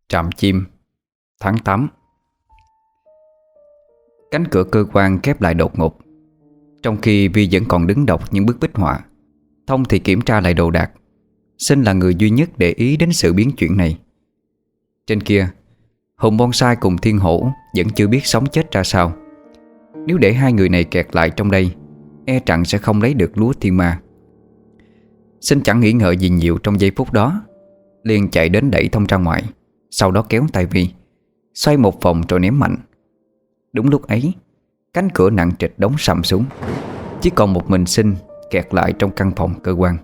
Trạm chim, tháng 8. Cánh cửa cơ quan khép lại đột ngột, trong khi Vi vẫn còn đứng đọc những bức bích họa. Thông thì kiểm tra lại đồ đạc. Sinh là người duy nhất để ý đến sự biến chuyển này. Trên kia, Hùng Bonsai cùng Thiên Hổ vẫn chưa biết sống chết ra sao. Nếu để hai người này kẹt lại trong đây, e rằng sẽ không lấy được lúa thiên ma. Sinh chẳng nghĩ ngợi gì nhiều trong giây phút đó, liền chạy đến đẩy Thông ra ngoài, sau đó kéo tay Vi, xoay một vòng rồi ném mạnh. Đúng lúc ấy, cánh cửa nặng trịch đóng sầm xuống. Chỉ còn một mình Sinh kẹt lại trong căn phòng cơ quan.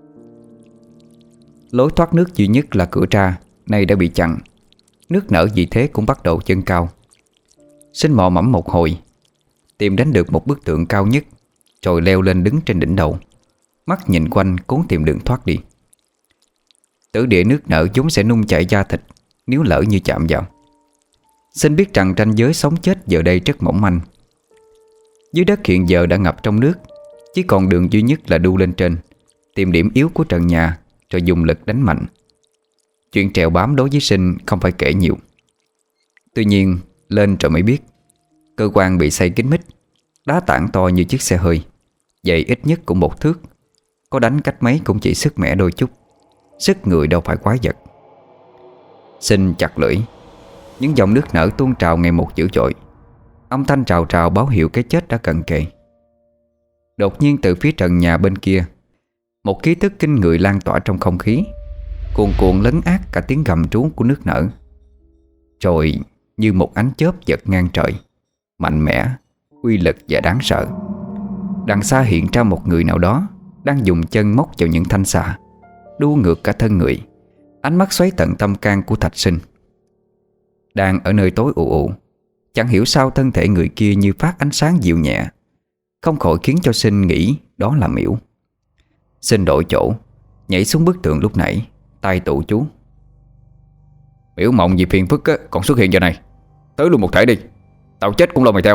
Lối thoát nước duy nhất là cửa ra nay đã bị chặn. Nước nở vì thế cũng bắt đầu dâng cao. Sinh mò mẫm một hồi, tìm đến được một bức tượng cao nhất, rồi leo lên đứng trên đỉnh đầu, mắt nhìn quanh cố tìm đường thoát đi. Tử địa nước nở vốn sẽ nung chảy da thịt nếu lỡ như chạm vào. Sinh biết rằng ranh giới sống chết giờ đây rất mỏng manh. Dưới đất hiện giờ đã ngập trong nước, chỉ còn đường duy nhất là đu lên trên, tìm điểm yếu của trần nhà rồi dùng lực đánh mạnh. Chuyện trèo bám đối với Sinh không phải kể nhiều. Tuy nhiên lên rồi mới biết, cơ quan bị xây kín mít, đá tảng to như chiếc xe hơi, dày ít nhất cũng 1 thước. Có đánh cách mấy cũng chỉ sức mẻ đôi chút, sức người đâu phải quái vật. Sinh chặt lưỡi. Những dòng nước nở tuôn trào ngày một dữ dội. Âm thanh trào trào báo hiệu cái chết đã cận kề. Đột nhiên từ phía trần nhà bên kia, một khí tức kinh người lan tỏa trong không khí, cuồn cuộn lấn át cả tiếng gầm rú của nước nở. Rồi như một ánh chớp giật ngang trời, mạnh mẽ, uy lực và đáng sợ. Đằng xa hiện ra một người nào đó đang dùng chân móc vào những thanh xà, đu ngược cả thân người. Ánh mắt xoáy tận tâm can của Thạch Sinh. Đang ở nơi tối ù ù, chẳng hiểu sao thân thể người kia như phát ánh sáng dịu nhẹ, không khỏi khiến cho Sinh nghĩ đó là Miễu. Sinh đổi chỗ, nhảy xuống bức tượng lúc nãy, tay tụ chú. Miễu mộng vì phiền phức á, còn xuất hiện giờ này. Tới luôn một thể đi, tao chết cũng lo mày theo.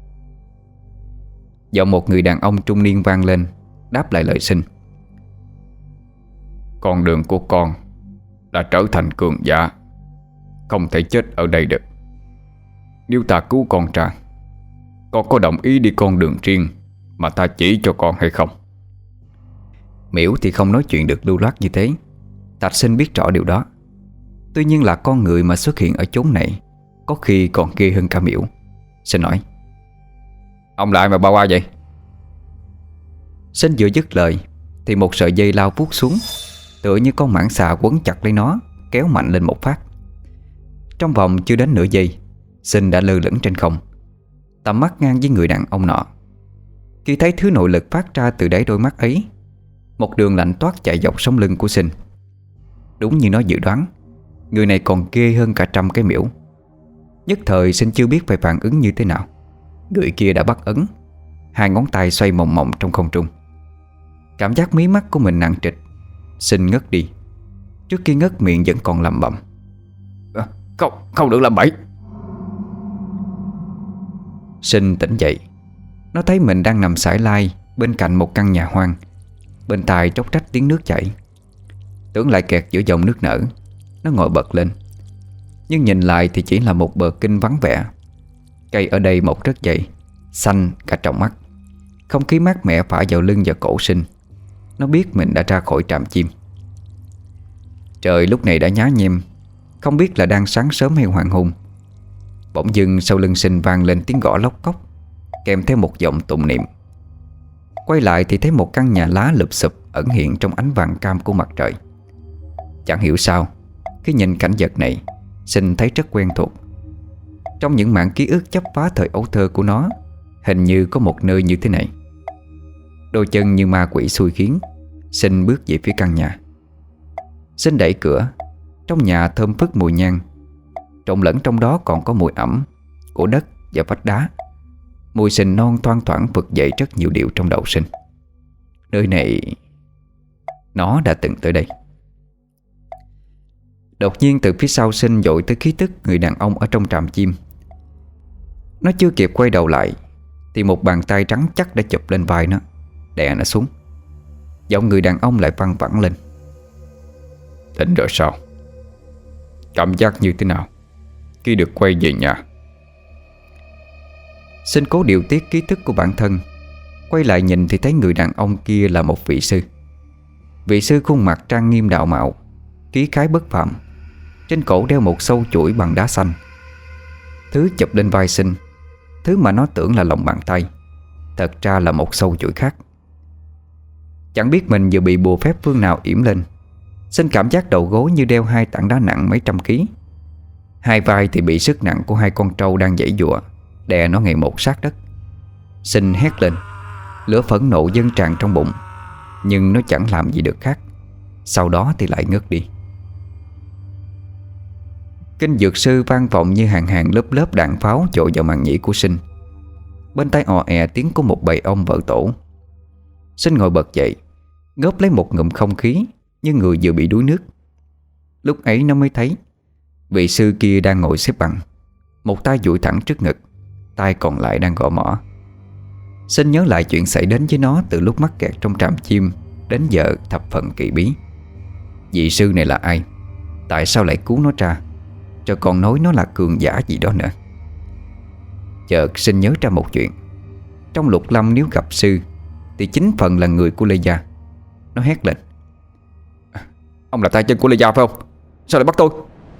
Giọng một người đàn ông trung niên vang lên, đáp lại lời Sinh. Con đường của con đã trở thành cường giả, không thể chết ở đây được. Nếu ta cứu con ra, con có đồng ý đi con đường riêng mà ta chỉ cho con hay không? Miễu thì không nói chuyện được lưu loát như thế. Thạch Sinh biết rõ điều đó. Tuy nhiên là con người mà xuất hiện ở chốn này có khi còn ghê hơn cả Miễu. Sinh nói: Ông là ai mà bao qua vậy? Sinh vừa dứt lời thì một sợi dây lao vuốt xuống, tựa như con mãng xà quấn chặt lấy nó, kéo mạnh lên một phát. Trong vòng chưa đến nửa giây, Sinh đã lơ lửng trên không, tầm mắt ngang với người đàn ông nọ. Khi thấy thứ nội lực phát ra từ đáy đôi mắt ấy, một đường lạnh toát chạy dọc sống lưng của Sinh. Đúng như nó dự đoán, người này còn ghê hơn cả 100 cái Miễu. Nhất thời Sinh chưa biết phải phản ứng như thế nào. Người kia đã bắt ấn, 2 ngón tay xoay mòng mòng trong không trung. Cảm giác mí mắt của mình nặng trịch, Sinh ngất đi. Trước khi ngất miệng vẫn còn lẩm bẩm: Không được làm bậy. Sinh tỉnh dậy. Nó thấy mình đang nằm sải lai bên cạnh một căn nhà hoang, bên tai tróc trách tiếng nước chảy. Tưởng lại kẹt giữa dòng nước nở, nó ngồi bật lên. Nhưng nhìn lại thì chỉ là một bờ kinh vắng vẻ. Cây ở đây mọc rất dày, xanh cả trong mắt. Không khí mát mẻ phả vào lưng và cổ Sinh. Nó biết mình đã ra khỏi trạm chim. Trời lúc này đã nhá nhem, không biết là đang sáng sớm hay hoàng hôn. Bỗng dưng sau lưng Sinh vang lên tiếng gõ lóc cóc, kèm theo một giọng tụng niệm. Quay lại thì thấy một căn nhà lá lụp xụp ẩn hiện trong ánh vàng cam của mặt trời. Chẳng hiểu sao, khi nhìn cảnh vật này, Sinh thấy rất quen thuộc. Trong những mảng ký ức chấp phá thời ấu thơ của nó, hình như có một nơi như thế này. Đôi chân như ma quỷ xui khiến, Sinh bước về phía căn nhà. Sinh đẩy cửa. Trong nhà thơm phức mùi nhang, trộn lẫn trong đó còn có mùi ẩm của đất và vách đá. Mùi sình non thoang thoảng vực dậy rất nhiều điều trong đầu Sinh. Nơi này, nó đã từng tới đây. Đột nhiên từ phía sau Sinh dội tới khí tức người đàn ông ở trong trạm chim. Nó chưa kịp quay đầu lại thì một bàn tay trắng chắc đã chụp lên vai nó, đè nó xuống. Giọng người đàn ông lại văng vẳng lên: Tỉnh rồi sao? Cảm giác như thế nào khi được quay về nhà? Sinh cố điều tiết ký thức của bản thân, quay lại nhìn thì thấy người đàn ông kia là một vị sư. Vị sư khuôn mặt trang nghiêm đạo mạo, khí khái bất phàm. Trên cổ đeo một sâu chuỗi bằng đá xanh. Thứ chụp lên vai Sinh, thứ mà nó tưởng là lòng bàn tay, thật ra là một sâu chuỗi khác. Chẳng biết mình vừa bị bùa phép phương nào yểm lên, Sinh cảm giác đầu gối như đeo hai tảng đá nặng mấy trăm ký. Hai vai thì bị sức nặng của hai con trâu đang giãy giụa đè nó ngày một sát đất. Sinh hét lên, lửa phẫn nộ dâng tràn trong bụng, nhưng nó chẳng làm gì được khác. Sau đó thì lại ngất đi. Kinh dược sư vang vọng như hàng hàng lớp lớp đạn pháo dội vào màng nhĩ của Sinh. Bên tai ò è tiếng của một bầy ong vỡ tổ. Sinh ngồi bật dậy, ngớp lấy một ngụm không khí như người vừa bị đuối nước. Lúc ấy nó mới thấy vị sư kia đang ngồi xếp bằng, một tay duỗi thẳng trước ngực, tay còn lại đang gõ mõ. Sinh nhớ lại chuyện xảy đến với nó từ lúc mắc kẹt trong tràm chim đến giờ thập phần kỳ bí. Vị sư này là ai? Tại sao lại cứu nó ra, rồi còn nói nó là cường giả gì đó nữa? Chợt Sinh nhớ ra một chuyện. Trong Lục Lâm nếu gặp sư thì chính phần là người của Lê Gia. Nó hét lên: Ông là tay chân của Lê Gia phải không? Sao lại bắt tôi?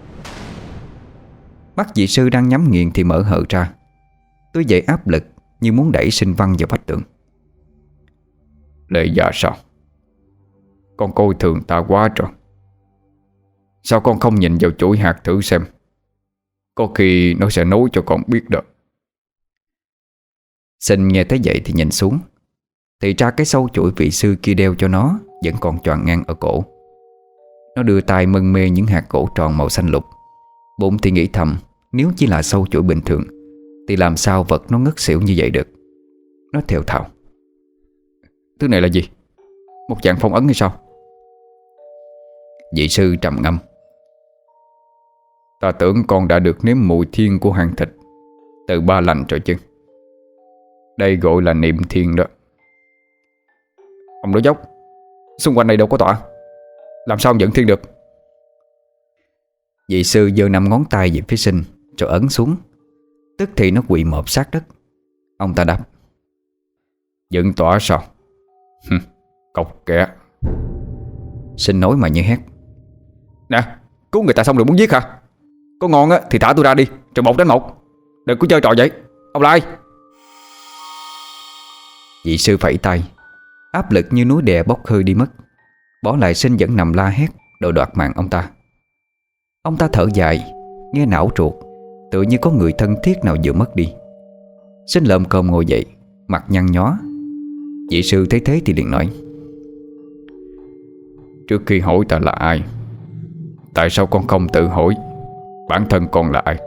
Mắt vị sư đang nhắm nghiền thì mở hờ ra, tôi dậy áp lực như muốn đẩy Sinh văng vào vách tường. Lê Gia sao? Con coi thường ta quá rồi. Sao con không nhìn vào chuỗi hạt thử xem? Có khi nó sẽ nói cho con biết được. Sinh nghe thấy vậy thì nhìn xuống, thì ra cái sâu chuỗi vị sư kia đeo cho nó vẫn còn tròn ngang ở cổ. Nó đưa tay mân mê những hạt gỗ tròn màu xanh lục. Bụng thì nghĩ thầm, nếu chỉ là sâu chuỗi bình thường thì làm sao vật nó ngất xỉu như vậy được. Nó thều thào: Thứ này là gì? Một dạng phong ấn hay sao? Vị sư trầm ngâm: Ta tưởng con đã được nếm mùi thiên của hang thịt từ Ba Lành rồi chứ. Đây gọi là niệm thiên đó. Ông nói dốc, xung quanh đây đâu có tọa, làm sao ông dẫn thiên được? Vị sư giơ 5 ngón tay về phía Sinh rồi ấn xuống. Tức thì nó quỳ mọp sát đất. Ông ta đáp: Dẫn tỏa sao? Cọc kẻ. Sinh nói mà như hét: Nè, cứu người ta xong rồi muốn giết hả? Có ngon á thì thả tôi ra đi, rồi một đánh một. Đừng có chơi trò vậy. Ông là ai? Vị sư phẩy tay, áp lực như núi đè bốc hơi đi mất. Bỏ lại Sinh vẫn nằm la hét đòi đoạt mạng ông ta. Ông ta thở dài, nghe não ruột, tự như có người thân thiết nào vừa mất đi. Sinh lợm cơm ngồi dậy, mặt nhăn nhó. Vị sư thấy thế thì liền nói: Trước khi hỏi ta là ai, tại sao con không tự hỏi bản thân con là ai?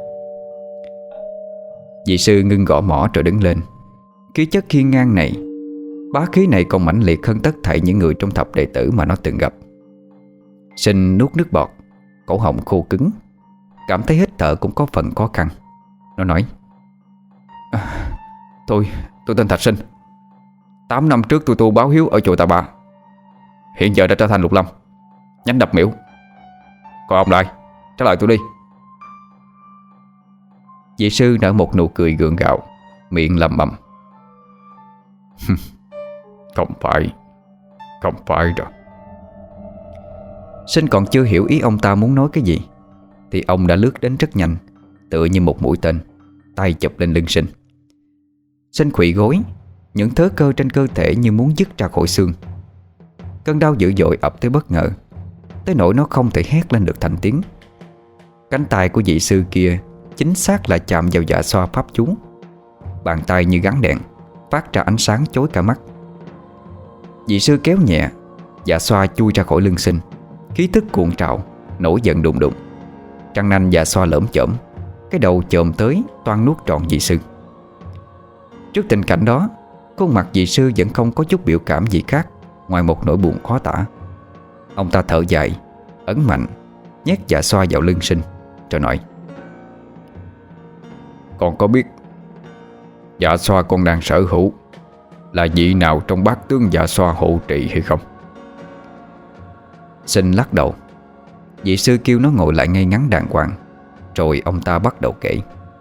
Vị sư ngưng gõ mõ rồi đứng lên. Khí chất hiên ngang này, bá khí này còn mãnh liệt hơn tất thảy những người trong thập đệ tử mà nó từng gặp. Sinh nuốt nước bọt, cổ họng khô cứng, cảm thấy hít thở cũng có phần khó khăn. Nó nói: Tôi tên Thạch Sinh. 8 năm trước tôi tu báo hiếu ở chùa Tà Bà, hiện giờ đã trở thành Lục Lâm, nhánh Đập Miễu. Còn ông là ai? Trả lời tôi đi. Vị sư nở một nụ cười gượng gạo, miệng lẩm bẩm: Không phải rồi. Sinh còn chưa hiểu ý ông ta muốn nói cái gì thì ông đã lướt đến rất nhanh, tựa như một mũi tên, tay chụp lên lưng Sinh. Sinh khuỵu gối, những thớ cơ trên cơ thể như muốn dứt ra khỏi xương. Cơn đau dữ dội ập tới bất ngờ, tới nỗi nó không thể hét lên được thành tiếng. Cánh tay của vị sư kia chính xác là chạm vào dạ xoa pháp chú. Bàn tay như gắn đèn, phát ra ánh sáng chói cả mắt. Vị sư kéo nhẹ, dạ xoa chui ra khỏi lưng Sinh. Khí tức cuộn trào, nổi giận đùng đùng. Răng nanh dạ xoa lởm chởm, cái đầu chồm tới toan nuốt trọn vị sư. Trước tình cảnh đó, khuôn mặt vị sư vẫn không có chút biểu cảm gì khác ngoài một nỗi buồn khó tả. Ông ta thở dài, ấn mạnh, nhét dạ xoa vào lưng Sinh, rồi nói: Con có biết dạ xoa con đang sở hữu là vị nào trong bát tướng dạ xoa hộ trì hay không? Sinh lắc đầu: Vị sư kêu nó ngồi lại ngay ngắn đàng hoàng. Rồi ông ta bắt đầu kể.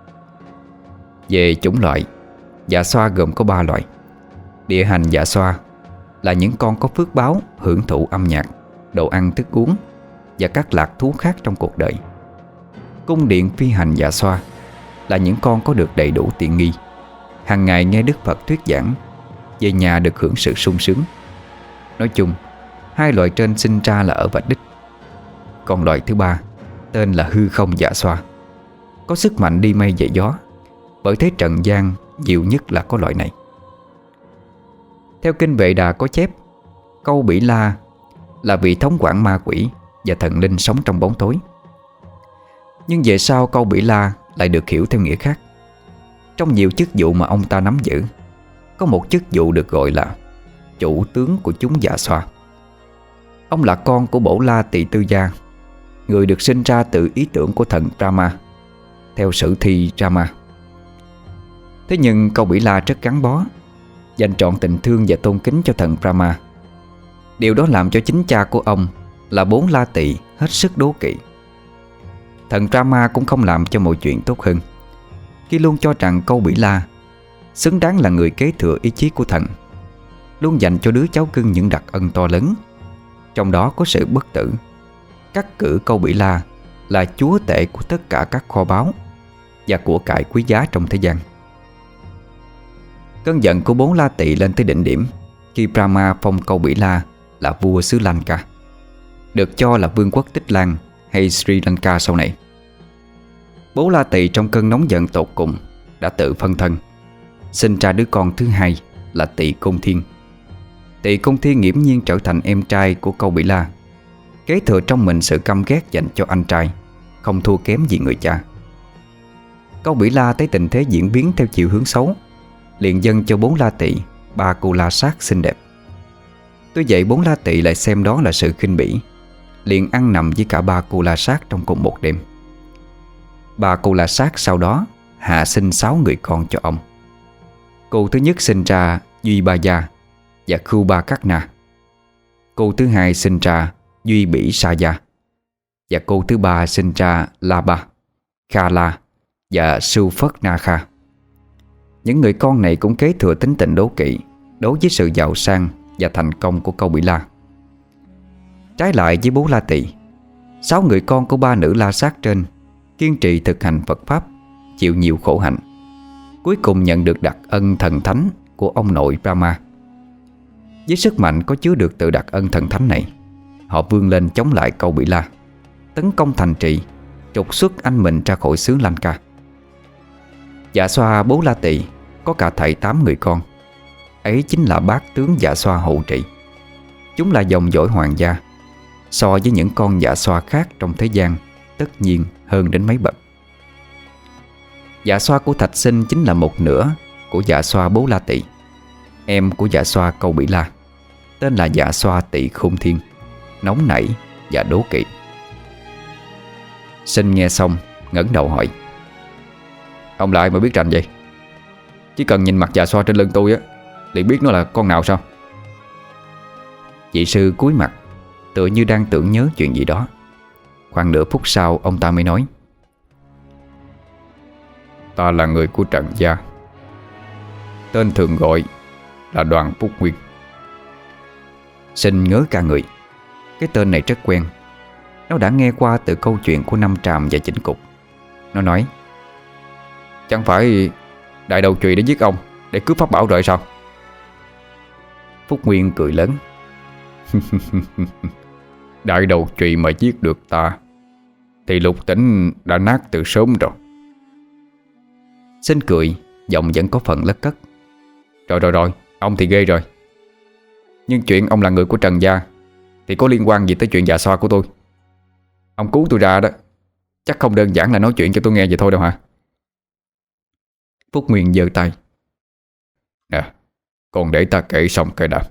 Về chủng loại, dạ xoa gồm có 3 loại. Địa hành dạ xoa là những con có phước báo hưởng thụ âm nhạc, đồ ăn thức uống và các lạc thú khác trong cuộc đời. Cung điện phi hành dạ xoa là những con có được đầy đủ tiện nghi, hàng ngày nghe Đức Phật thuyết giảng, về nhà được hưởng sự sung sướng. Nói chung, 2 loại trên sinh ra là ở vạch đích. Còn loại thứ 3 tên là hư không dạ xoa, có sức mạnh đi mây về gió. Bởi thế trần gian nhiều nhất là có loại này. Theo kinh Vệ Đà có chép, Câu Bỉ La là vị thống quản ma quỷ và thần linh sống trong bóng tối. Nhưng về sau Câu Bỉ La lại được hiểu theo nghĩa khác. Trong nhiều chức vụ mà ông ta nắm giữ, có một chức vụ được gọi là chủ tướng của chúng dạ xoa. Ông là con của Bổ La Tỳ Tư Gia, người được sinh ra từ ý tưởng của thần Brahma, theo sử thi Rama. Thế nhưng Câu Bỉ La rất gắn bó, dành trọn tình thương và tôn kính cho thần Brahma. Điều đó làm cho chính cha của ông là Bốn La Tỳ hết sức đố kỵ. Thần Brahma cũng không làm cho mọi chuyện tốt hơn, khi luôn cho rằng Câu Bỉ La xứng đáng là người kế thừa ý chí của thần, luôn dành cho đứa cháu cưng những đặc ân to lớn, trong đó có sự bất tử, cắt cử Câu Bỉ La là chúa tể của tất cả các kho báu và của cải quý giá trong thế gian. Cơn giận của Bốn La Tỳ lên tới đỉnh điểm khi Brahma phong Câu Bỉ La là vua xứ Lanka, được cho là vương quốc Tích Lan hay Sri Lanka sau này. Bố La Tỳ trong cơn nóng giận tột cùng đã tự phân thân, sinh ra đứa con thứ 2 là Tỳ Côn Thiên. Tỳ Côn Thiên nghiễm nhiên trở thành em trai của Câu Bỉ La, kế thừa trong mình sự căm ghét dành cho anh trai, không thua kém gì người cha. Câu Bỉ La thấy tình thế diễn biến theo chiều hướng xấu, liền dâng cho Bốn La Tỳ 3 cô la sát xinh đẹp. Tuy vậy Bốn La Tỳ lại xem đó là sự khinh bỉ, liền ăn nằm với cả 3 cô la sát trong cùng một đêm. 3 cô la sát sau đó hạ sinh 6 người con cho ông. Cô thứ nhất sinh ra Duy Ba Gia và Khu Ba Cát Na. Cô thứ 2 sinh ra Duy Bỉ Sa Gia, và cô thứ 3 sinh ra La Ba, Kha La và Sưu Phất Na Kha. Những người con này cũng kế thừa tính tình đố kỵ đối với sự giàu sang và thành công của Câu Bỉ La. Trái lại với Bố La Tỳ, 6 người con của 3 nữ la sát trên kiên trì thực hành Phật Pháp, chịu nhiều khổ hạnh, cuối cùng nhận được đặc ân thần thánh của ông nội Brahma. Với sức mạnh có chứa được từ đặc ân thần thánh này, họ vươn lên chống lại Câu Bỉ La, tấn công thành trì, trục xuất anh mình ra khỏi xứ Lanka. Dạ xoa Bố La Tỳ có cả thảy 8 người con. Ấy chính là bát tướng dạ xoa hộ trị. Chúng là dòng dõi hoàng gia, so với những con dạ xoa khác trong thế gian tất nhiên hơn đến mấy bậc. Dạ xoa của Thạch Sinh chính là một nửa của dạ xoa Bố La Tỳ, em của dạ xoa Câu Bỉ La, tên là dạ xoa Tỳ Khôn Thiên, nóng nảy và đố kỵ. Sinh nghe xong ngẩng đầu hỏi: "Ông là ai mà biết rành vậy? Chỉ cần nhìn mặt dạ xoa trên lưng tôi á, liền biết nó là con nào sao?" Vị sư cúi mặt, tựa như đang tưởng nhớ chuyện gì đó. Khoảng nửa phút sau ông ta mới nói: "Ta là người của Trần gia, tên thường gọi là Đoàn Phúc Nguyên." Sinh ngớ cả người. Cái tên này rất quen. Nó đã nghe qua từ câu chuyện của Năm Tràm và Chỉnh Cục. Nó nói: "Chẳng phải Đại Đầu Chùy đã giết ông để cướp pháp bảo rồi sao?" Phúc Nguyên cười lớn: "Đại Đầu Chùy mà giết được ta thì Lục Tỉnh đã nát từ sớm rồi." Sinh cười, giọng vẫn có phần lất cất: Rồi, ông thì ghê rồi. Nhưng chuyện ông là người của Trần gia thì có liên quan gì tới chuyện dạ xoa của tôi? Ông cứu tôi ra đó, chắc không đơn giản là nói chuyện cho tôi nghe vậy thôi đâu hả?" Phúc Nguyên giơ tay: "Nè, còn để ta kể xong cái đã."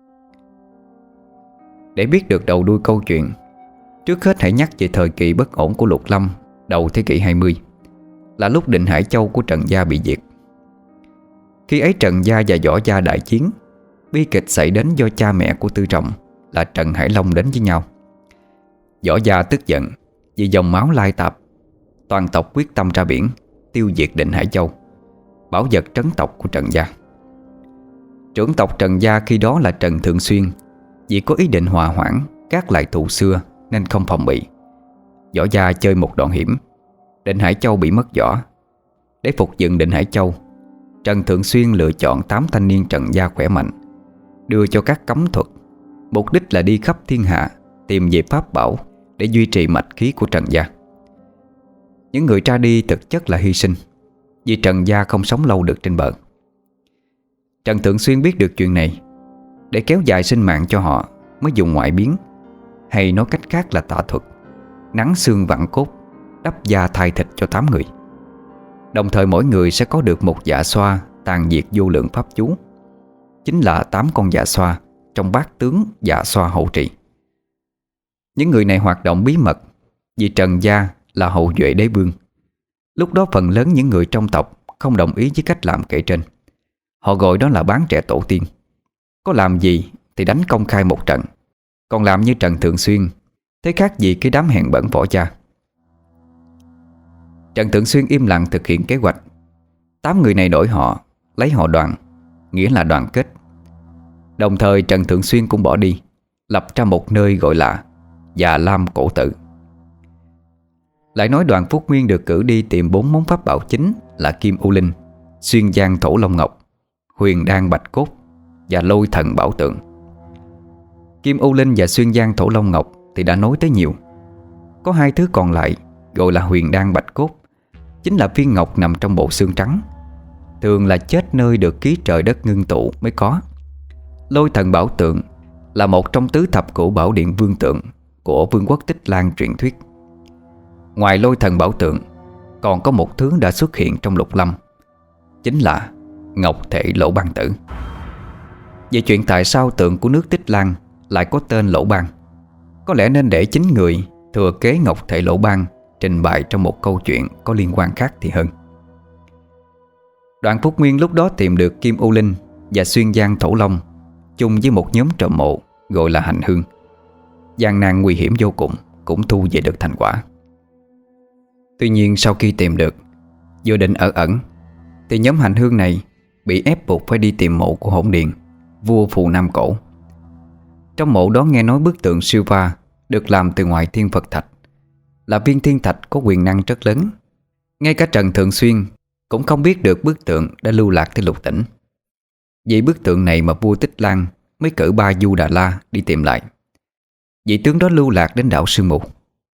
Để biết được đầu đuôi câu chuyện, trước hết hãy nhắc về thời kỳ bất ổn của Lục Lâm đầu thế kỷ 20, là lúc Định Hải Châu của Trần gia bị diệt. Khi ấy Trần gia và Võ gia đại chiến, bi kịch xảy đến do cha mẹ của Tư Trọng là Trần Hải Long đến với nhau. Võ Gia tức giận vì dòng máu lai tạp. Toàn tộc quyết tâm ra biển tiêu diệt Định Hải Châu, bảo vật trấn tộc của Trần Gia. Trưởng tộc Trần Gia khi đó là Trần Thượng Xuyên, vì có ý định hòa hoãn gác lại thù xưa nên không phòng bị. Võ Gia chơi một đoạn hiểm, Định Hải Châu bị mất võ. Để phục dựng Định Hải Châu, Trần Thượng Xuyên lựa chọn 8 thanh niên Trần Gia khỏe mạnh, đưa cho các cấm thuật, mục đích là đi khắp thiên hạ tìm về pháp bảo để duy trì mạch khí của Trần Gia. Những người ra đi thực chất là hy sinh, vì Trần Gia không sống lâu được trên bờ. Trần Thượng Xuyên biết được chuyện này, để kéo dài sinh mạng cho họ mới dùng ngoại biến, hay nói cách khác là tà thuật, nắn xương vặn cốt, đắp da thay thịt cho 8 người. Đồng thời mỗi người sẽ có được một dạ xoa tàn diệt vô lượng pháp chú, chính là 8 con dạ xoa trong bát tướng dạ xoa hộ trì. Những người này hoạt động bí mật, vì Trần Gia là hậu duệ đế vương. Lúc đó phần lớn những người trong tộc không đồng ý với cách làm kể trên. Họ gọi đó là bán trẻ tổ tiên. Có làm gì thì đánh công khai một trận, còn làm như Trần Thượng Xuyên, thế khác gì cái đám hèn bẩn Võ Gia. Trần Thượng Xuyên im lặng thực hiện kế hoạch. 8 người này đổi họ, lấy họ Đoàn, nghĩa là đoàn kết. Đồng thời Trần Thượng Xuyên cũng bỏ đi, lập ra một nơi gọi là Già Lam Cổ Tự. Lại nói đoàn Phúc Nguyên được cử đi tìm 4 món pháp bảo chính là Kim U Linh, Xuyên Giang Thổ Long Ngọc, Huyền Đan Bạch Cốt và Lôi Thần Bảo Tượng. Kim U Linh và Xuyên Giang Thổ Long Ngọc thì đã nói tới nhiều. Có 2 thứ còn lại gọi là Huyền Đan Bạch Cốt, chính là viên ngọc nằm trong bộ xương trắng, thường là chết nơi được khí trời đất ngưng tụ mới có. Lôi Thần Bảo Tượng là một trong tứ thập cửu bảo điện vương tượng của vương quốc Tích Lan truyền thuyết. Ngoài Lôi Thần Bảo Tượng, còn có một thứ đã xuất hiện trong Lục Lâm, chính là Ngọc Thể Lỗ Ban Tử. Về chuyện tại sao tượng của nước Tích Lan lại có tên Lỗ Ban, có lẽ nên để chính người thừa kế Ngọc Thể Lỗ Ban trình bày trong một câu chuyện có liên quan khác thì hơn. Đoàn Phúc Nguyên lúc đó tìm được Kim U Linh và Xuyên Giang Thổ Long chung với một nhóm trộm mộ gọi là Hành Hương. Gian nan nguy hiểm vô cùng cũng thu về được thành quả. Tuy nhiên sau khi tìm được, vừa định ở ẩn, thì nhóm Hành Hương này bị ép buộc phải đi tìm mộ của Hỗn Điện, vua Phù Nam Cổ. Trong mộ đó nghe nói bức tượng Siva được làm từ ngoại thiên Phật thạch, là viên thiên thạch có quyền năng rất lớn. Ngay cả Trần Thượng Xuyên cũng không biết được bức tượng đã lưu lạc tới Lục Tỉnh. Vì bức tượng này mà vua Tích Lan mới cử Ba Du Đà La đi tìm lại. Vị tướng đó lưu lạc đến đảo Sương Mù.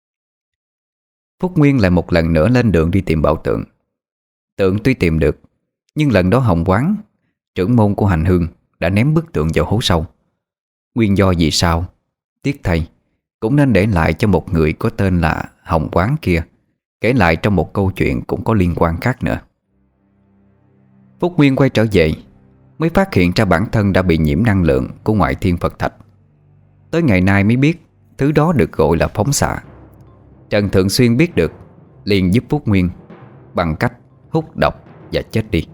Phúc Nguyên lại một lần nữa lên đường đi tìm bảo tượng. Tượng tuy tìm được, nhưng lần đó Hồng Quán, trưởng môn của Hành Hương, đã ném bức tượng vào hố sâu. Nguyên do vì sao, tiếc thay, cũng nên để lại cho một người có tên là Hồng Quán kia kể lại trong một câu chuyện cũng có liên quan khác nữa. Phúc Nguyên quay trở về mới phát hiện ra bản thân đã bị nhiễm năng lượng của ngoại thiên Phật thạch. Tới ngày nay mới biết thứ đó được gọi là phóng xạ. Trần Thượng Xuyên biết được, liền giúp Phúc Nguyên bằng cách hút độc và chết đi.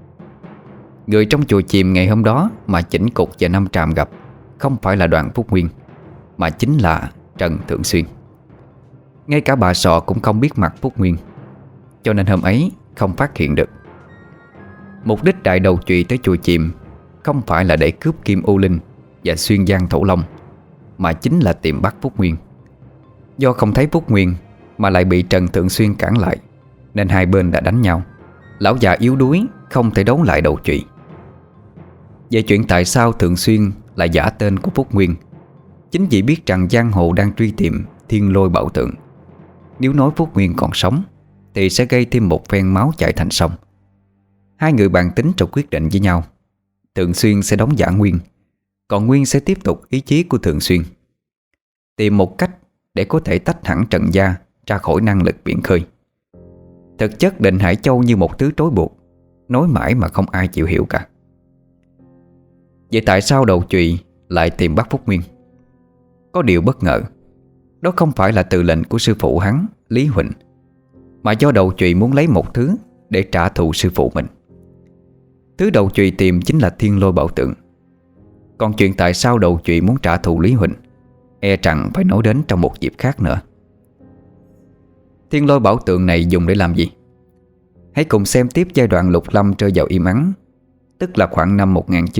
Người trong chùa Chiềm ngày hôm đó mà chỉnh cục và năm tràm gặp không phải là Đoàn Phúc Nguyên, mà chính là Trần Thượng Xuyên. Ngay cả bà Sọ cũng không biết mặt Phúc Nguyên, cho nên hôm ấy không phát hiện được. Mục đích đại đầu chùy tới chùa Chiềm không phải là để cướp Kim U Linh và Xuyên Giang Thổ Long, mà chính là tìm bắt Phúc Nguyên. Do không thấy Phúc Nguyên mà lại bị Trần Thượng Xuyên cản lại, nên hai bên đã đánh nhau. Lão già yếu đuối không thể đấu lại đầu chùy. Về chuyện tại sao Thượng Xuyên lại giả tên của Phúc Nguyên, chính vì biết rằng giang hồ đang truy tìm Thiên Lôi Bảo Tượng. Nếu nói Phúc Nguyên còn sống thì sẽ gây thêm một phen máu chảy thành sông. Hai người bàn tính rồi quyết định với nhau, Thượng Xuyên sẽ đóng giả Nguyên, còn Nguyên sẽ tiếp tục ý chí của Thượng Xuyên, tìm một cách để có thể tách hẳn Trần Gia ra khỏi năng lực biển khơi. Thực chất Định Hải Châu như một thứ trói buộc, nói mãi mà không ai chịu hiểu cả. Vậy tại sao đầu chùy lại tìm bắt Phúc Nguyên? Có điều bất ngờ, đó không phải là từ lệnh của sư phụ hắn, Lý Huỳnh, mà do đầu chùy muốn lấy một thứ để trả thù sư phụ mình. Thứ đầu chùy tìm chính là Thiên Lôi Bảo Tượng. Còn chuyện tại sao đầu chùy muốn trả thù Lý Huỳnh e rằng phải nói đến trong một dịp khác nữa. Thiên lôi bảo tượng này dùng để làm gì? Hãy cùng xem tiếp giai đoạn Lục Lâm rơi vào im ắng, tức là khoảng năm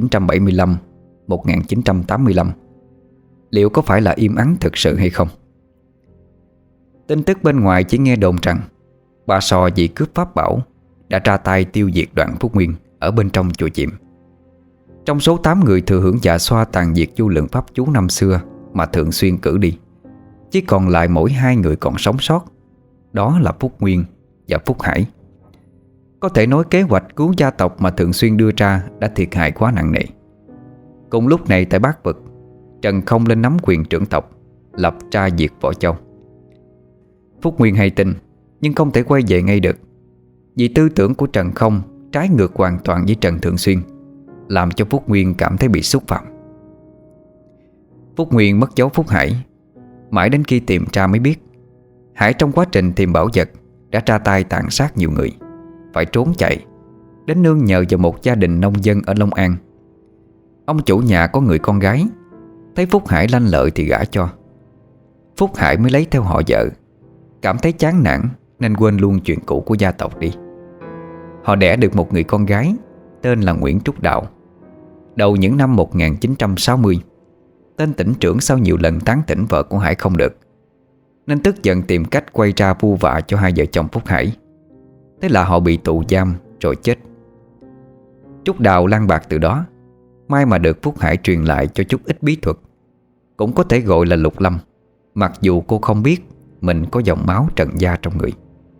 1975-1985. Liệu có phải là im ắng thực sự hay không? Tin tức bên ngoài chỉ nghe đồn rằng bà Sò vì cướp pháp bảo đã ra tay tiêu diệt Đoạn Phúc Nguyên ở bên trong chùa Chiệm. Trong số 8 người thừa hưởng Dạ Xoa tàn diệt vô lượng pháp chú năm xưa mà thường xuyên cử đi, chỉ còn lại mỗi 2 người còn sống sót. Đó là Phúc Nguyên và Phúc Hải. Có thể nói kế hoạch cứu gia tộc mà thường xuyên đưa ra đã thiệt hại quá nặng nề. Cùng lúc này tại Bát Vực, Trần Không lên nắm quyền trưởng tộc, lập tra diệt Võ Châu. Phúc Nguyên hay tin nhưng không thể quay về ngay được, vì tư tưởng của Trần Không trái ngược hoàn toàn với Trần Thượng Xuyên, làm cho Phúc Nguyên cảm thấy bị xúc phạm. Phúc Nguyên mất dấu Phúc Hải. Mãi đến khi tìm ra mới biết Hải trong quá trình tìm bảo vật đã ra tay tàn sát nhiều người, phải trốn chạy đến nương nhờ vào một gia đình nông dân ở Long An. Ông chủ nhà có người con gái, thấy Phúc Hải lanh lợi thì gả cho. Phúc Hải mới lấy theo họ vợ, cảm thấy chán nản nên quên luôn chuyện cũ của gia tộc đi. Họ đẻ được một người con gái tên là Nguyễn Trúc Đạo. Đầu những năm 1960, tên tỉnh trưởng sau nhiều lần tán tỉnh vợ của Hải không được, nên tức giận tìm cách quay ra vu vạ cho hai vợ chồng Phúc Hải. Thế là họ bị tù giam rồi chết. Trúc Đào lang bạc từ đó. May mà được Phúc Hải truyền lại cho chút ít bí thuật, cũng có thể gọi là Lục Lâm, mặc dù cô không biết mình có dòng máu Trần gia trong người.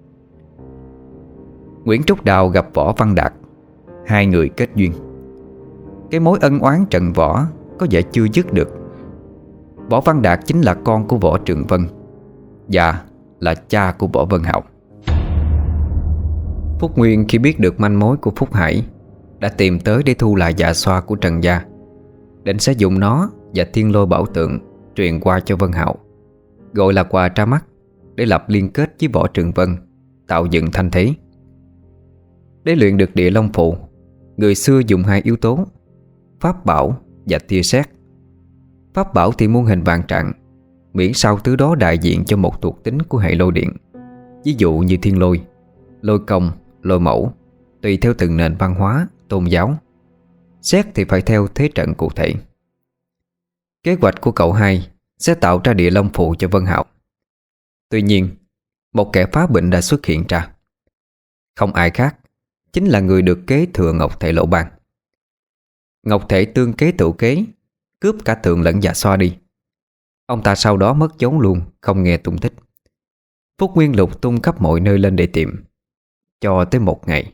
Nguyễn Trúc Đào gặp Võ Văn Đạt, hai người kết duyên. Cái mối ân oán Trần Võ có vẻ chưa dứt được. Võ Văn Đạt chính là con của Võ Trường Vân và là cha của Võ Vân Hạo. Phúc Nguyên khi biết được manh mối của Phúc Hải đã tìm tới để thu lại dạ xoa của Trần gia, định sẽ dùng nó và thiên lôi bảo tượng truyền qua cho Vân Hạo, gọi là quà ra mắt để lập liên kết với Võ Trường Vân, tạo dựng thanh thế. Để luyện được địa long phụ, người xưa dùng hai yếu tố: pháp bảo và tia sét. Pháp bảo thì muôn hình vạn trạng, miễn sao thứ đó đại diện cho một thuộc tính của hệ lôi điện. Ví dụ như thiên lôi, lôi công, lôi mẫu, tùy theo từng nền văn hóa, tôn giáo. Sét thì phải theo thế trận cụ thể. Kế hoạch của cậu hai sẽ tạo ra địa long phụ cho Vân Hạo. Tuy nhiên, một kẻ phá bệnh đã xuất hiện ra. Không ai khác, chính là người được kế thừa Ngọc Thể Lỗ Ban. Ngọc Thể tương kế tự kế, cướp cả tượng lẫn dạ xoa đi. Ông ta sau đó mất dấu luôn, không nghe tung tích. Phúc Nguyên lục tung khắp mọi nơi lên để tìm, cho tới một ngày.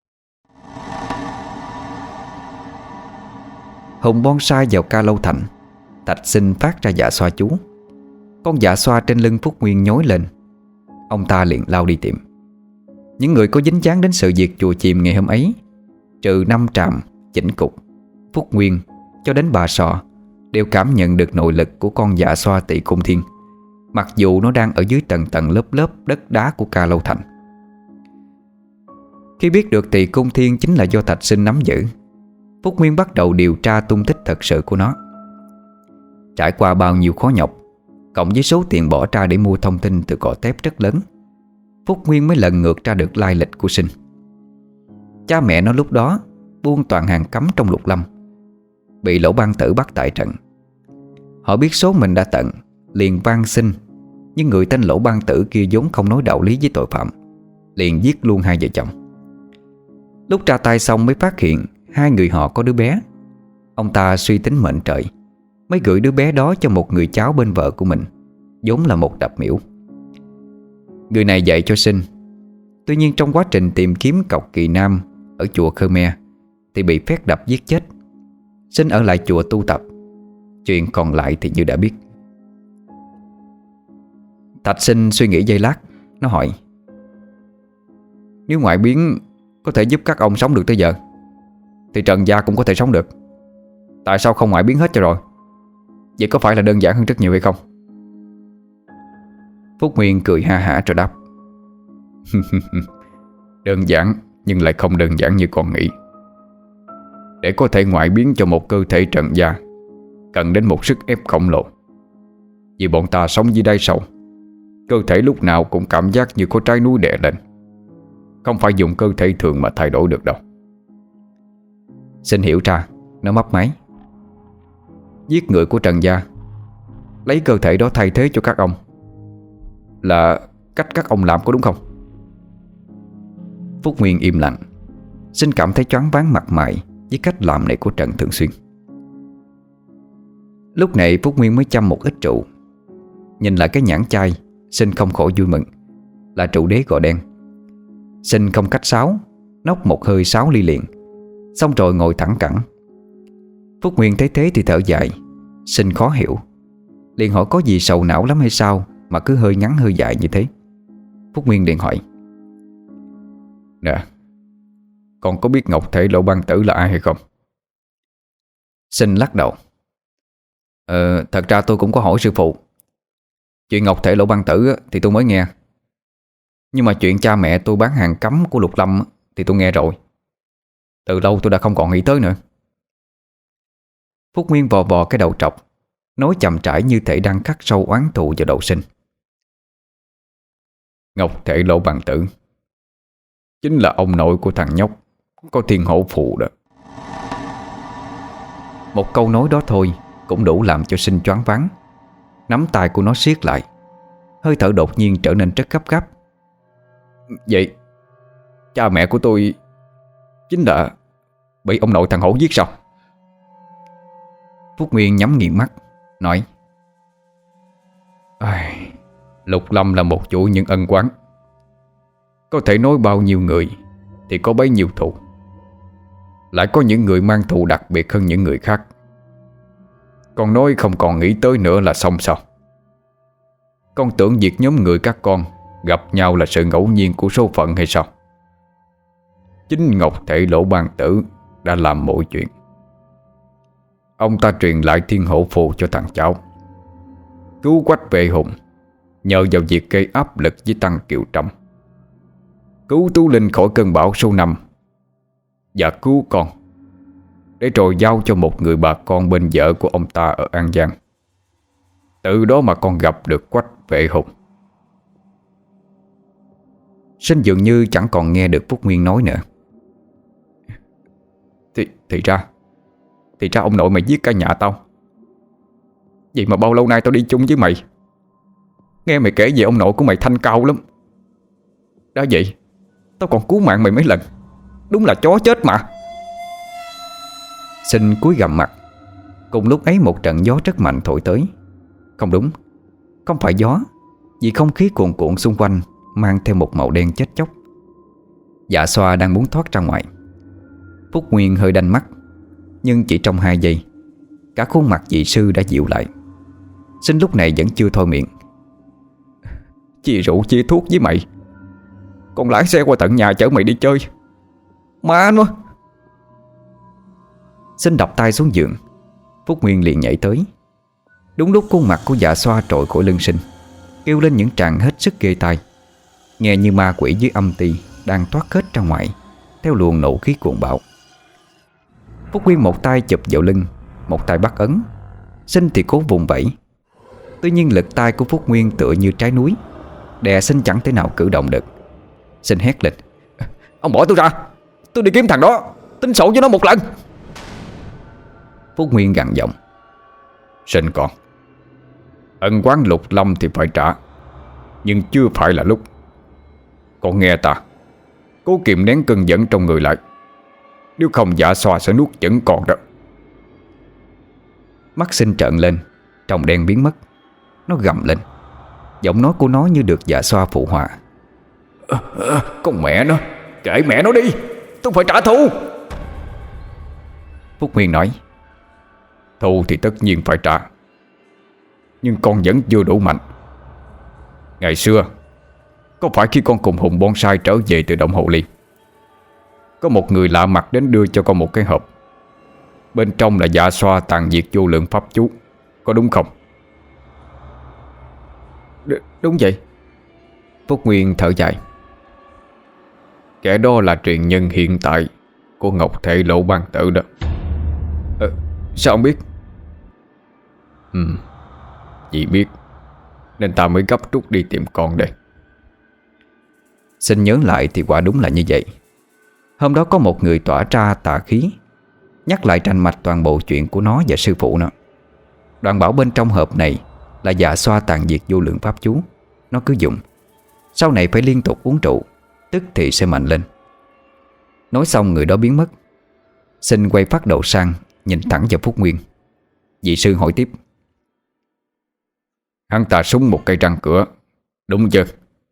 Hùng bonsai vào Ca Lâu Thành, Thạch Sinh phát ra dạ xoa chú. Con dạ xoa trên lưng Phúc Nguyên nhói lên. Ông ta liền lao đi tìm. Những người có dính dáng đến sự việc chùa Chiềm ngày hôm ấy, trừ Năm Tràm, Chỉnh Cục, Phúc Nguyên cho đến bà Sò, đều cảm nhận được nội lực của con dạ xoa Tỵ Cung Thiên, mặc dù nó đang ở dưới tầng tầng lớp lớp đất đá của Ca Lâu Thành. Khi biết được Tỵ Cung Thiên chính là do Thạch Sinh nắm giữ, Phúc Nguyên bắt đầu điều tra tung tích thật sự của nó. Trải qua bao nhiêu khó nhọc, cộng với số tiền bỏ ra để mua thông tin từ cỏ tép rất lớn, Phúc Nguyên mới lần ngược ra được lai lịch của Sinh. Cha mẹ nó lúc đó buôn toàn hàng cấm trong Lục Lâm, bị Lỗ Ban Tử bắt tại trận. Họ biết số mình đã tận, liền van xin, nhưng người tên Lỗ Ban Tử kia vốn không nói đạo lý với tội phạm, liền giết luôn hai vợ chồng. Lúc ra tay xong mới phát hiện hai người họ có đứa bé. Ông ta suy tính mệnh trời, mới gửi đứa bé đó cho một người cháu bên vợ của mình, vốn là một đập miễu. Người này dạy cho Sinh. Tuy nhiên trong quá trình tìm kiếm cọc kỳ nam ở chùa Khmer thì bị phét đập giết chết. Sinh ở lại chùa tu tập. Chuyện còn lại thì như đã biết. Thạch Sinh suy nghĩ giây lát. Nó hỏi: nếu ngoại biến có thể giúp các ông sống được tới giờ, thì Trần gia cũng có thể sống được. Tại sao không ngoại biến hết cho rồi? Vậy có phải là đơn giản hơn rất nhiều hay không? Phúc Nguyên cười ha hả rồi đáp: đơn giản nhưng lại không đơn giản như con nghĩ. Để có thể ngoại biến cho một cơ thể Trần gia, cần đến một sức ép khổng lồ. Vì bọn ta sống dưới đáy sâu, cơ thể lúc nào cũng cảm giác như có trái núi đè lên. Không phải dùng cơ thể thường mà thay đổi được đâu. Xin hiểu ra. Nó mấp máy. Giết người của Trần gia, lấy cơ thể đó thay thế cho các ông, là cách các ông làm có đúng không? Phúc Nguyên im lặng. Xin cảm thấy choáng váng mặt mày với cách làm này của Trần Thường Xuyên. Lúc này Phúc Nguyên mới chăm một ít rượu. Nhìn lại cái nhãn chai, Xin không khỏi vui mừng. Là rượu đế gò đen. Xin không cách sáo, nốc một hơi 6 ly liền. Xong rồi ngồi thẳng cẳng. Phúc Nguyên thấy thế thì thở dài. Xin khó hiểu, liền hỏi có gì sầu não lắm hay sao mà cứ hơi ngắn hơi dài như thế. Phúc Nguyên liền hỏi: Nè, con có biết Ngọc Thể Lộ Ban Tử là ai hay không? Xin lắc đầu: Thật ra tôi cũng có hỏi sư phụ. Chuyện Ngọc Thể Lộ Ban Tử thì tôi mới nghe. Nhưng mà chuyện cha mẹ tôi bán hàng cấm của Lục Lâm thì tôi nghe rồi. Từ lâu tôi đã không còn nghĩ tới nữa. Phúc Nguyên vò vò cái đầu trọc, nói chậm rãi như thể đang khắc sâu oán thù vào đầu Sinh. Ngọc Thể Lộ Ban Tử chính là ông nội của thằng nhóc có thiên hổ phù đó. Một câu nói đó thôi cũng đủ làm cho Sinh choáng váng. Nắm tay của nó siết lại, hơi thở đột nhiên trở nên rất gấp gáp. Vậy cha mẹ của tôi chính là bị ông nội thằng hổ giết sao? Phúc Nguyên nhắm nghiền mắt, nói: Lục Lâm là một chủ những ân oán. Có thể nói bao nhiêu người thì có bấy nhiêu thù. Lại có những người mang thù đặc biệt hơn những người khác. Con nói không còn nghĩ tới nữa là xong sao? Con tưởng việc nhóm người các con gặp nhau là sự ngẫu nhiên của số phận hay sao? Chính Ngọc Thể Lộ Ban Tử đã làm mọi chuyện. Ông ta truyền lại thiên hổ phù cho thằng cháu, cứu Quách Vệ Hùng nhờ vào việc gây áp lực với Tăng Kiều Trâm, cứu Tú Linh khỏi cơn bão số 5, và cứu con để rồi giao cho một người bà con bên vợ của ông ta ở An Giang. Từ đó mà con gặp được Quách Vệ Hùng. Sinh dường như chẳng còn nghe được Phúc Nguyên nói nữa. Thì ra ông nội mày giết cả nhà tao. Vậy mà bao lâu nay tao đi chung với mày, nghe mày kể về ông nội của mày thanh cao lắm. Đã vậy tao còn cứu mạng mày mấy lần. Đúng là chó chết mà. Sinh cúi gằm mặt. Cùng lúc ấy một trận gió rất mạnh thổi tới. Không đúng, không phải gió, vì không khí cuồn cuộn xung quanh mang theo một màu đen chết chóc. Dạ Xoa đang muốn thoát ra ngoài. Phúc Nguyên hơi đanh mắt, nhưng chỉ trong 2 giây, cả khuôn mặt dị sư đã dịu lại. Sinh lúc này vẫn chưa thôi miệng: Chia rượu chia thuốc với mày, con lái xe qua tận nhà chở mày đi chơi. Má nó. Sinh đập tay xuống giường. Phúc Nguyên liền nhảy tới. Đúng lúc khuôn mặt của Dạ Xoa trội khỏi lưng Sinh, kêu lên những tràng hết sức ghê tai, nghe như ma quỷ dưới âm ti đang thoát hết ra ngoài theo luồng nộ khí cuồng bạo. Phúc Nguyên một tay chụp vào lưng, một tay bắt ấn. Sinh thì cố vùng vẫy. Tuy nhiên lực tay của Phúc Nguyên tựa như trái núi, đè Sinh chẳng thể nào cử động được. Sinh hét lên: Ông bỏ tôi ra, tôi đi kiếm thằng đó, tính sổ với nó một lần. Phúc Nguyên gằn giọng: Sinh con, ân oán Lục Lâm thì phải trả, nhưng chưa phải là lúc. Con nghe ta, cố kìm nén cơn giận trong người lại, nếu không Dạ Xoa sẽ nuốt chửng con đó. Mắt Sinh trợn lên, tròng đen biến mất. Nó gầm lên, giọng nói của nó như được Dạ Xoa phụ họa: Con mẹ nó, kệ mẹ nó đi, tôi phải trả thù. Phúc Nguyên nói: Thù thì tất nhiên phải trả, nhưng con vẫn chưa đủ mạnh. Ngày xưa, có phải khi con cùng Hùng Bonsai trở về từ động Hồ Ly, có một người lạ mặt đến đưa cho con một cái hộp, bên trong là Dạ Xoa tàn diệt vô lượng pháp chú, có đúng không? Đúng vậy. Phúc Nguyên thở dài: Kẻ đó là truyền nhân hiện tại của Ngọc Thể Lộ Ban Tử đó. Sao ông biết? Dì biết. nên ta mới gấp rút đi tìm con đây. Xin nhớ lại thì quả đúng là như vậy. Hôm đó có một người tỏa ra tà khí, nhắc lại rành mạch toàn bộ chuyện của nó và sư phụ nó. Đoạn bảo bên trong hộp này là dạ xoa tàn diệt vô lượng pháp chú. Nó cứ dùng, sau này phải liên tục uống rượu, tức thì sẽ mạnh lên. Nói xong người đó biến mất. Xin quay phát đầu sang, nhìn thẳng vào Phúc Nguyên. Vị sư hỏi tiếp: Hắn ta súng một cây răng cửa, đúng chưa?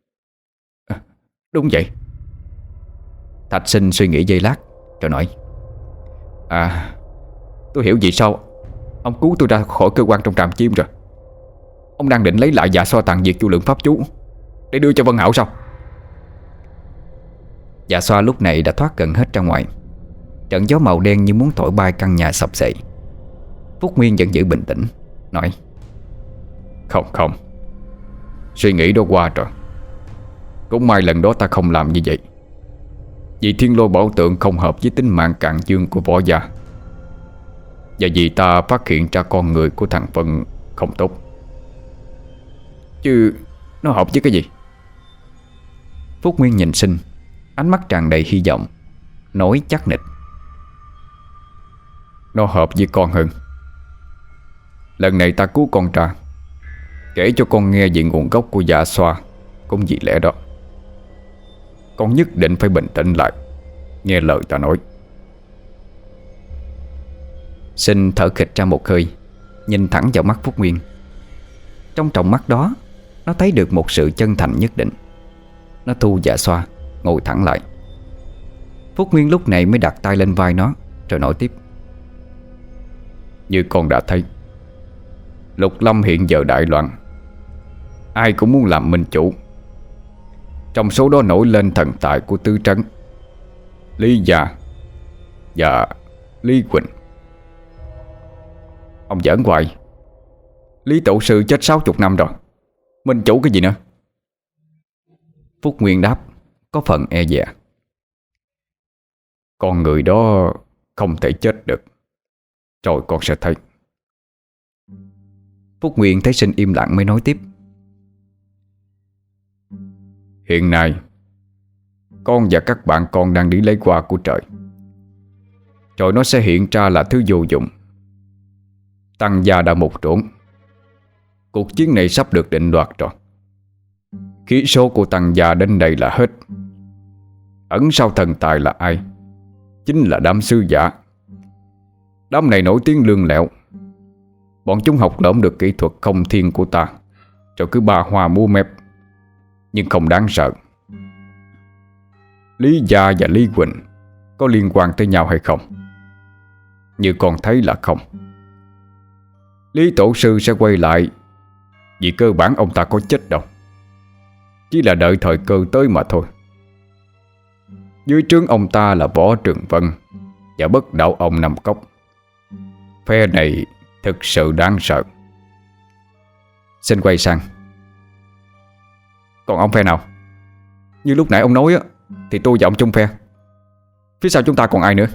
Đúng vậy. Thạch Sinh suy nghĩ giây lát rồi nói: Tôi hiểu vì sao ông cứu tôi ra khỏi cơ quan trong trạm chim rồi. Ông đang định lấy lại dạ xoa tàn diệt vô lượng pháp chú để đưa cho Vân Hảo sao? Dạ xoa lúc này đã thoát gần hết ra ngoài. Trận gió màu đen như muốn thổi bay căn nhà sập xệ. Phúc Nguyên vẫn giữ bình tĩnh, nói: Không, suy nghĩ đó qua rồi. Cũng may lần đó ta không làm như vậy, vì thiên lôi bảo tượng không hợp với tính mạng cạn dương của võ gia, và vì ta phát hiện ra con người của thằng Vân không tốt. Chứ nó hợp với cái gì? Phúc Nguyên nhìn Sinh, ánh mắt tràn đầy hy vọng, nói chắc nịch: Nó hợp với con hơn. Lần này ta cứu con ra, kể cho con nghe về nguồn gốc của dạ xoa cũng vì lẽ đó. Con nhất định phải bình tĩnh lại, nghe lời ta nói. Sinh thở khịch ra một hơi, nhìn thẳng vào mắt Phúc Nguyên. Trong tròng mắt đó, nó thấy được một sự chân thành nhất định. Nó thu dạ xoa, ngồi thẳng lại. Phúc Nguyên lúc này mới đặt tay lên vai nó, rồi nói tiếp: Như con đã thấy, Lục Lâm hiện giờ đại loạn, ai cũng muốn làm minh chủ. Trong số đó nổi lên thần tài của tứ trấn, Lý Gia và Lý Quỳnh. Ông giỡn hoài. Lý tổ sư chết 60 năm rồi, minh chủ cái gì nữa? Phúc Nguyên đáp, có phần e dè: Con người đó không thể chết được, rồi con sẽ thấy. Phúc Nguyên thấy Sinh im lặng mới nói tiếp: Hiện nay con và các bạn con đang đi lấy quà của trời, rồi nó sẽ hiện ra là thứ vô dụng. Tăng gia đã mục ruộng. Cuộc chiến này sắp được định đoạt rồi. Khí số của tăng gia đến đây là hết. Ẩn sau thần tài là ai? Chính là đám sư giả. Đám này nổi tiếng lương lẹo. Bọn chúng học lỏm được kỹ thuật không thiên của ta, rồi cứ ba hoa mua mép, nhưng không đáng sợ. Lý Gia và Lý Quỳnh có liên quan tới nhau hay không? Như con thấy là không. Lý tổ sư sẽ quay lại, vì cơ bản ông ta có chết đâu, chỉ là đợi thời cơ tới mà thôi. Dưới trướng ông ta là Võ Trường Vân và Bất Đạo ông Nằm Cốc. Phe này thực sự đáng sợ. Xin quay sang: Còn ông phe nào? Như lúc nãy ông nói á, thì tôi và ông chung phe. Phía sau chúng ta còn ai nữa?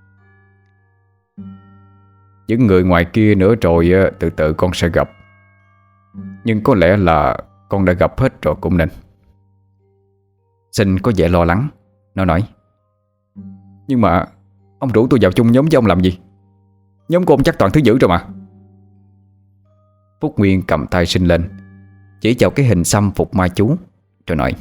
Những người ngoài kia nữa rồi từ từ con sẽ gặp. Nhưng có lẽ là con đã gặp hết rồi cũng nên. Sinh có vẻ lo lắng. Nó nói: Nhưng mà ông rủ tôi vào chung nhóm với ông làm gì? Nhóm của ông chắc toàn thứ dữ rồi mà. Phúc Nguyên cầm tay Sinh lên, chỉ vào cái hình xăm phục ma chú, rồi nói: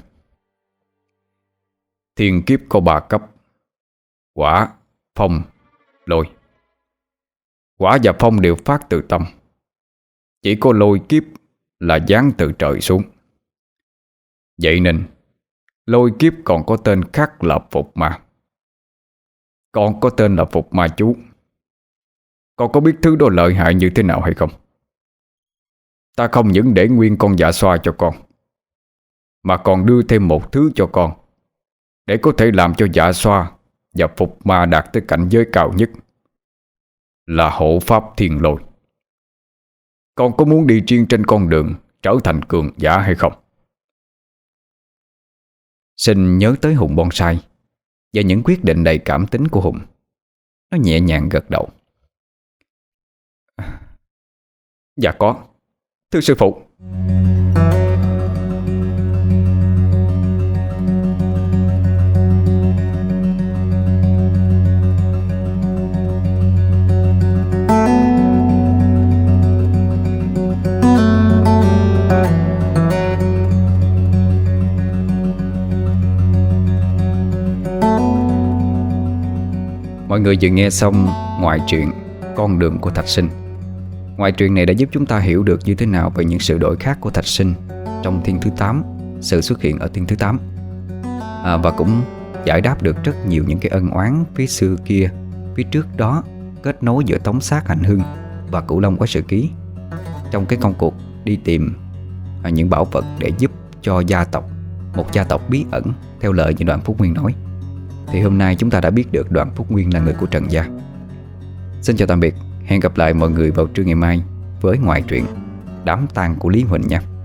Thiên kiếp có 3 cấp: Hỏa, phong, lôi. Hỏa và phong đều phát từ tâm, chỉ có lôi kiếp là giáng từ trời xuống. Vậy nên lôi kiếp còn có tên khác là phục ma. Còn có tên là phục ma chú. Con có biết thứ đó lợi hại như thế nào hay không? Ta không những để nguyên con dạ xoa cho con, mà còn đưa thêm một thứ cho con, để có thể làm cho dạ xoa và phục ma đạt tới cảnh giới cao nhất, là hộ pháp thiên lôi. Con có muốn đi riêng trên con đường trở thành cường giả hay không? Sinh nhớ tới Hùng Bonsai và những quyết định đầy cảm tính của Hùng. Nó nhẹ nhàng gật đầu: Dạ có, thưa sư phụ. Mọi người vừa nghe xong ngoại truyện Con đường của Thạch Sinh. Ngoại truyện này đã giúp chúng ta hiểu được như thế nào về những sự đổi khác của Thạch Sinh trong thiên thứ 8, sự xuất hiện ở thiên thứ 8, và cũng giải đáp được rất nhiều những cái ân oán phía xưa kia, phía trước đó, kết nối giữa Tống Sát Hành Hưng và Cửu Long Quái Sự Ký trong cái công cuộc đi tìm những bảo vật để giúp cho gia tộc, một gia tộc bí ẩn theo lời như Đoàn Phúc Nguyên nói. Thì hôm nay chúng ta đã biết được Đoàn Phúc Nguyên là người của Trần gia. Xin chào tạm biệt, hẹn gặp lại mọi người vào trưa ngày mai với ngoại truyện Đám tang của Lý Huỳnh nha.